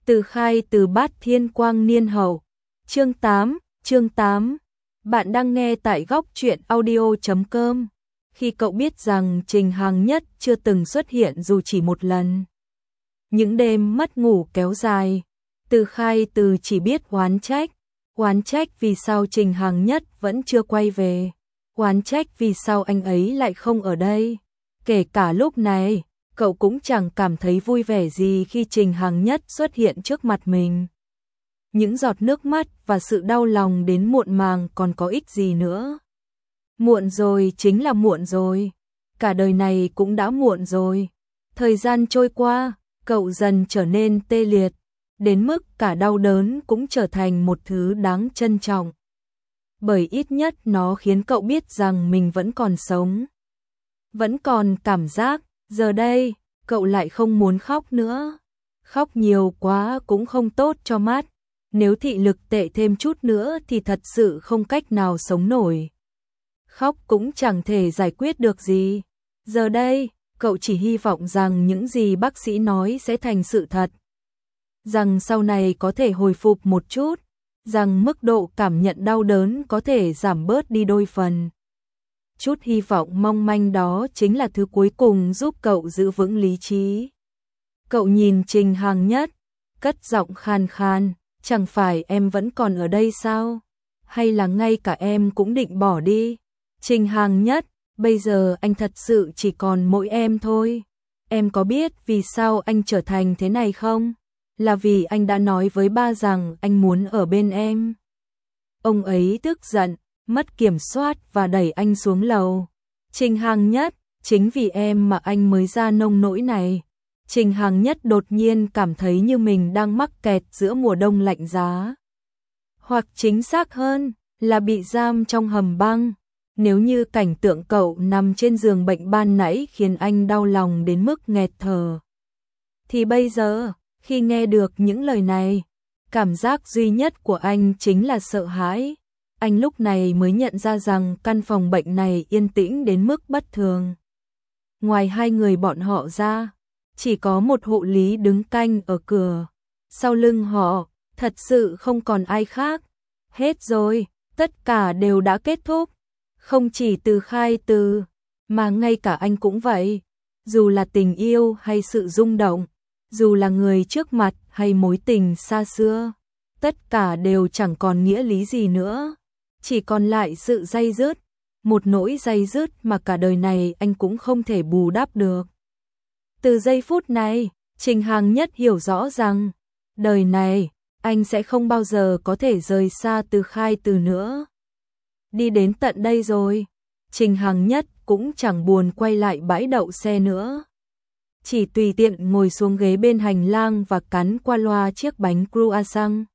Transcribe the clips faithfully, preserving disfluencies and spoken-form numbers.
Từ khai từ Bát Thiên Quang Niên Hậu. Chương tám, chương tám. Bạn đang nghe tại góc truyện audio chấm com. Khi cậu biết rằng Trình Hằng Nhất chưa từng xuất hiện dù chỉ một lần. Những đêm mất ngủ kéo dài, Từ khai từ chỉ biết oán trách. Oán trách vì sao Trình Hằng Nhất vẫn chưa quay về. Oán trách vì sao anh ấy lại không ở đây. Kể cả lúc này, cậu cũng chẳng cảm thấy vui vẻ gì khi Trình Hằng Nhất xuất hiện trước mặt mình. Những giọt nước mắt và sự đau lòng đến muộn màng còn có ích gì nữa. Muộn rồi chính là muộn rồi. Cả đời này cũng đã muộn rồi. Thời gian trôi qua, cậu dần trở nên tê liệt, đến mức cả đau đớn cũng trở thành một thứ đáng trân trọng. Bởi ít nhất nó khiến cậu biết rằng mình vẫn còn sống. Vẫn còn cảm giác, giờ đây, cậu lại không muốn khóc nữa. Khóc nhiều quá cũng không tốt cho mắt. Nếu thị lực tệ thêm chút nữa thì thật sự không cách nào sống nổi. Khóc cũng chẳng thể giải quyết được gì. Giờ đây, cậu chỉ hy vọng rằng những gì bác sĩ nói sẽ thành sự thật. Rằng sau này có thể hồi phục một chút. Rằng mức độ cảm nhận đau đớn có thể giảm bớt đi đôi phần. Chút hy vọng mong manh đó chính là thứ cuối cùng giúp cậu giữ vững lý trí. Cậu nhìn Trình Hằng Nhất, cất giọng khan khan, chẳng phải em vẫn còn ở đây sao? Hay là ngay cả em cũng định bỏ đi? Trình Hằng Nhất, bây giờ anh thật sự chỉ còn mỗi em thôi. Em có biết vì sao anh trở thành thế này không? Là vì anh đã nói với ba rằng anh muốn ở bên em. Ông ấy tức giận, mất kiểm soát và đẩy anh xuống lầu. Trình Hằng Nhất, chính vì em mà anh mới ra nông nỗi này. Trình Hằng Nhất đột nhiên cảm thấy như mình đang mắc kẹt giữa mùa đông lạnh giá. Hoặc chính xác hơn là bị giam trong hầm băng. Nếu như cảnh tượng cậu nằm trên giường bệnh ban nãy khiến anh đau lòng đến mức nghẹt thở, thì bây giờ, khi nghe được những lời này, cảm giác duy nhất của anh chính là sợ hãi. Anh lúc này mới nhận ra rằng căn phòng bệnh này yên tĩnh đến mức bất thường. Ngoài hai người bọn họ ra, chỉ có một hộ lý đứng canh ở cửa. Sau lưng họ, thật sự không còn ai khác. Hết rồi, tất cả đều đã kết thúc. Không chỉ Từ khai từ, mà ngay cả anh cũng vậy. Dù là tình yêu hay sự rung động, dù là người trước mặt hay mối tình xa xưa, tất cả đều chẳng còn nghĩa lý gì nữa. Chỉ còn lại sự day dứt, một nỗi day dứt mà cả đời này anh cũng không thể bù đắp được. Từ giây phút này, Trình Hằng Nhất hiểu rõ rằng, đời này, anh sẽ không bao giờ có thể rời xa Từ khai từ nữa. Đi đến tận đây rồi, Trình Hằng Nhất cũng chẳng buồn quay lại bãi đậu xe nữa. Chỉ tùy tiện ngồi xuống ghế bên hành lang và cắn qua loa chiếc bánh croissant.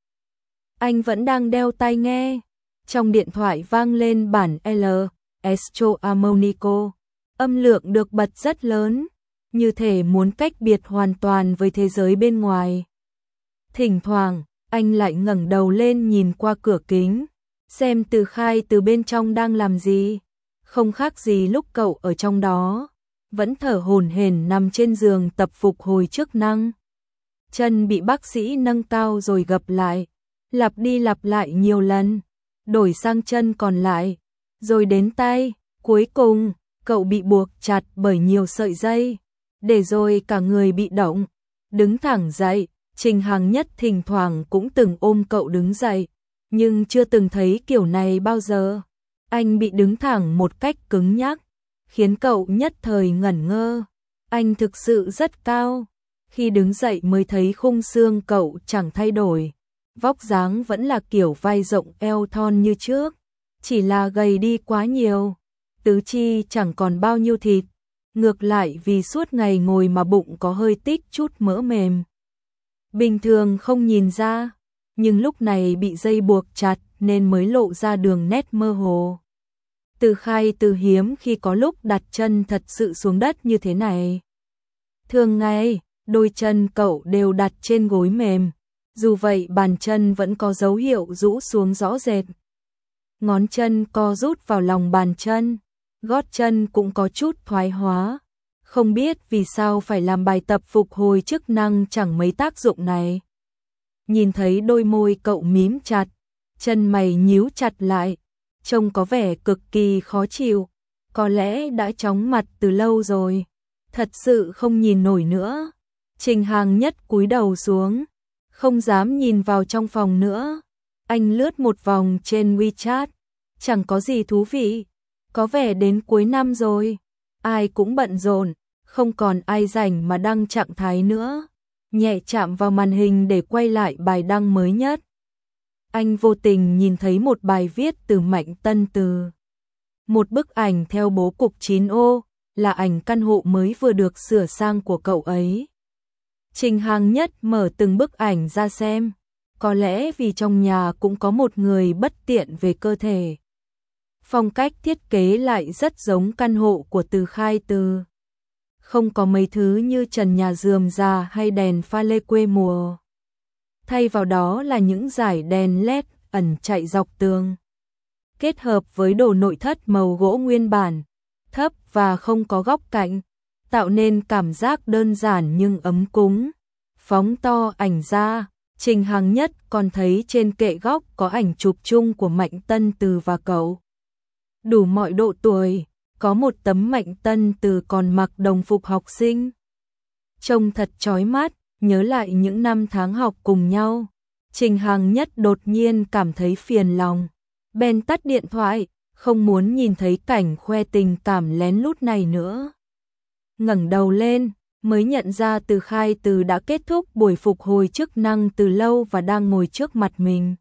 Anh vẫn đang đeo tai nghe. Trong điện thoại vang lên bản L. Estro Armonico. Âm lượng được bật rất lớn, như thể muốn cách biệt hoàn toàn với thế giới bên ngoài. Thỉnh thoảng, anh lại ngẩng đầu lên nhìn qua cửa kính, xem Từ khai từ bên trong đang làm gì. Không khác gì lúc cậu ở trong đó, vẫn thở hổn hển nằm trên giường tập phục hồi chức năng. Chân bị bác sĩ nâng cao rồi gập lại, lặp đi lặp lại nhiều lần, đổi sang chân còn lại, rồi đến tay. Cuối cùng, cậu bị buộc chặt bởi nhiều sợi dây, để rồi cả người bị động. Đứng thẳng dậy, Trình Hằng Nhất thỉnh thoảng cũng từng ôm cậu đứng dậy, nhưng chưa từng thấy kiểu này bao giờ. Anh bị đứng thẳng một cách cứng nhắc, khiến cậu nhất thời ngẩn ngơ. Anh thực sự rất cao. Khi đứng dậy mới thấy khung xương cậu chẳng thay đổi. Vóc dáng vẫn là kiểu vai rộng eo thon như trước, chỉ là gầy đi quá nhiều. Tứ chi chẳng còn bao nhiêu thịt, ngược lại vì suốt ngày ngồi mà bụng có hơi tích chút mỡ mềm. Bình thường không nhìn ra, nhưng lúc này bị dây buộc chặt nên mới lộ ra đường nét mơ hồ. Từ khai từ hiếm khi có lúc đặt chân thật sự xuống đất như thế này. Thường ngày, đôi chân cậu đều đặt trên gối mềm, dù vậy bàn chân vẫn có dấu hiệu rũ xuống rõ rệt. Ngón chân co rút vào lòng bàn chân, gót chân cũng có chút thoái hóa. Không biết vì sao phải làm bài tập phục hồi chức năng chẳng mấy tác dụng này. nhìn thấy đôi môi cậu mím chặt, chân mày nhíu chặt lại, trông có vẻ cực kỳ khó chịu, có lẽ đã chóng mặt từ lâu rồi, thật sự không nhìn nổi nữa. Trình Hàng Nhất cúi đầu xuống, không dám nhìn vào trong phòng nữa. Anh lướt một vòng trên WeChat, chẳng có gì thú vị, có vẻ đến cuối năm rồi, ai cũng bận rộn, không còn ai rảnh mà đăng trạng thái nữa. Nhẹ chạm vào màn hình để quay lại bài đăng mới nhất. Anh vô tình nhìn thấy một bài viết từ Mạnh Tân Từ. Một bức ảnh theo bố cục chín ô, là ảnh căn hộ mới vừa được sửa sang của cậu ấy. Trình Hàng Nhất mở từng bức ảnh ra xem, có lẽ vì trong nhà cũng có một người bất tiện về cơ thể. Phong cách thiết kế lại rất giống căn hộ của Từ Khai Từ. Không có mấy thứ như trần nhà rườm rà hay đèn pha lê quê mùa. Thay vào đó là những dải đèn led ẩn chạy dọc tường. Kết hợp với đồ nội thất màu gỗ nguyên bản, thấp và không có góc cạnh, tạo nên cảm giác đơn giản nhưng ấm cúng. Phóng to ảnh ra, Trình Hàng Nhất còn thấy trên kệ góc có ảnh chụp chung của Mạnh Tân Từ và cậu. Đủ mọi độ tuổi, có một tấm Mạnh Tân Từ còn mặc đồng phục học sinh. Trông thật chói mắt, nhớ lại những năm tháng học cùng nhau. Trình Hàng Nhất đột nhiên cảm thấy phiền lòng. Bèn tắt điện thoại, không muốn nhìn thấy cảnh khoe tình cảm lén lút này nữa. Ngẩng đầu lên, mới nhận ra Từ Khai Từ đã kết thúc buổi phục hồi chức năng từ lâu và đang ngồi trước mặt mình.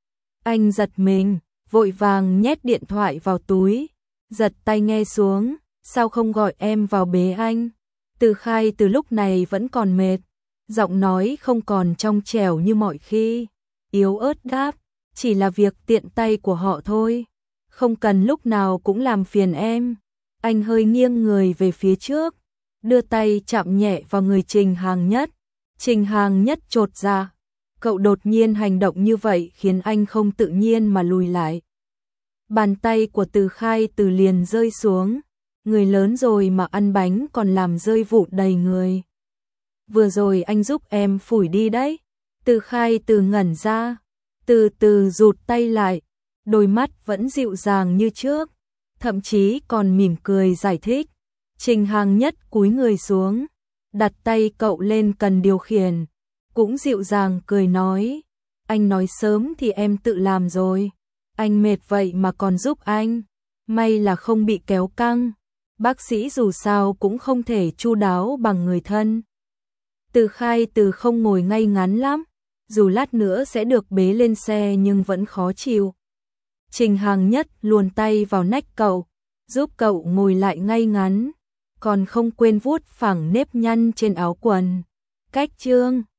Anh giật mình, vội vàng nhét điện thoại vào túi, giật tai nghe xuống, sao không gọi em vào bế anh. Từ Khai Từ lúc này vẫn còn mệt, giọng nói không còn trong trẻo như mọi khi, yếu ớt đáp, chỉ là việc tiện tay của họ thôi, không cần lúc nào cũng làm phiền em. Anh hơi nghiêng người về phía trước, đưa tay chạm nhẹ vào người Trình Hàng Nhất. Trình Hàng Nhất chột dạ, cậu đột nhiên hành động như vậy khiến anh không tự nhiên mà lùi lại. Bàn tay của Từ Khai Từ liền rơi xuống, người lớn rồi mà ăn bánh còn làm rơi vụn đầy người. Vừa rồi anh giúp em phủi đi đấy. Từ Khai Từ ngẩn ra, từ từ rụt tay lại, đôi mắt vẫn dịu dàng như trước, thậm chí còn mỉm cười giải thích. Trình Hàng Nhất cúi người xuống, đặt tay cậu lên cần điều khiển, cũng dịu dàng cười nói, anh nói sớm thì em tự làm rồi, anh mệt vậy mà còn giúp anh, may là không bị kéo căng, bác sĩ dù sao cũng không thể chu đáo bằng người thân. Từ Khai Từ không ngồi ngay ngắn lắm, dù lát nữa sẽ được bế lên xe nhưng vẫn khó chịu. Trình Hàng Nhất luồn tay vào nách cậu, giúp cậu ngồi lại ngay ngắn, còn không quên vuốt phẳng nếp nhăn trên áo quần. Cách chương